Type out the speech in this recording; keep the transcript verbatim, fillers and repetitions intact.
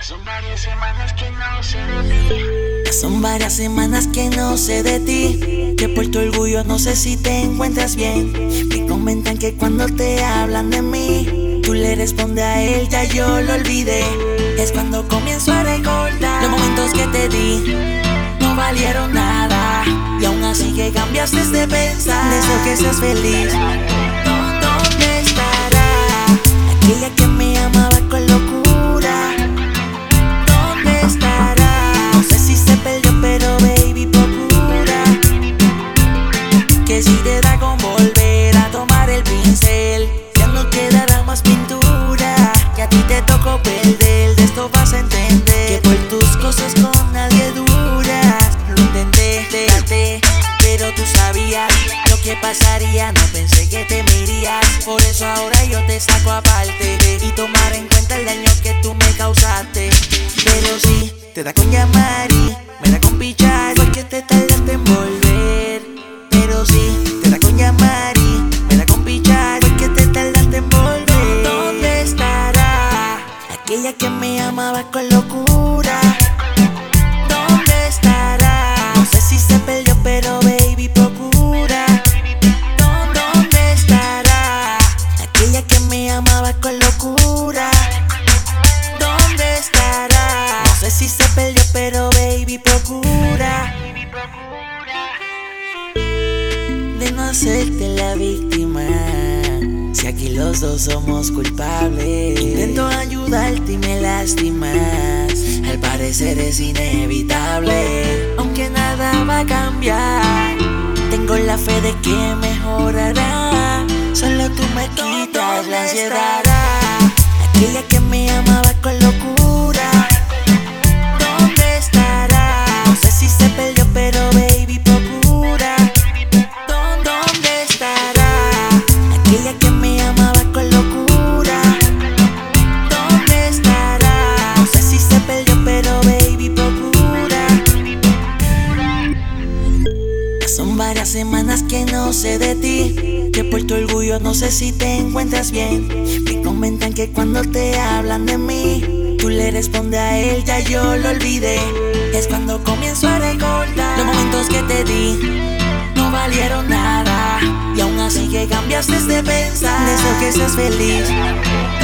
Son varias semanas que no sé de ti. Son varias semanas que no sé de ti. Que por tu orgullo no sé si te encuentras bien. Me comentan que cuando te hablan de mí, tú le respondes a él, ya yo lo olvidé. Es cuando comienzo a recordar los momentos que te di, no valieron nada. Y aún así que cambiaste de pensar. Deseo que seas feliz. ¿Dónde estará aquella que me amaba con locura? ¿Dónde estará? No sé si se perdió, pero baby, procura que si te da con volver a tomar el pincel, ya no quedará más pintura. Que a ti te tocó perder, de esto vas a entender que por tus cosas con nadie duras. Lo intenté, traté, pero tú sabías lo que pasaría. No pensé que te me irías, por eso ahora yo te saco aparte y tomar en cuenta el daño que tú me causaste. Pero sí, te da con llamar y me da con pichar, porque te tardaste en volver. Pero sí, te da con llamar y me da con pichar, porque te tardaste en volver. ¿Dónde estará aquella que me amaba con locura? ¿Dónde estará? No sé si se perdió, pero baby, procura. ¿Dónde estará aquella que me amaba con locura? ¿Dónde estará? No sé si se perdió, pero baby, procura de no hacerte la víctima. Si aquí los dos somos culpables, intento ayudarte y me lastimas. Al parecer es inevitable, aunque nada va a cambiar. Tengo la fe de que mejorará. Solo tú me quitas la ansiedad. Aquella que me amaba con locura, ¿dónde estará? No sé si se perdió, pero baby, procura. ¿Dónde estará aquella que me amaba con locura? ¿Dónde estará? No sé si se perdió, pero baby, procura. Son varias semanas que no sé de ti, que por tu orgullo no sé si te encuentras bien. Me comentan que cuando te hablan de mí, tú le respondes a él, ya yo lo olvidé. Es cuando comienzo a recordar los momentos que te di, no valieron nada. Y aún así que cambiaste de pensar. Deseo que seas feliz.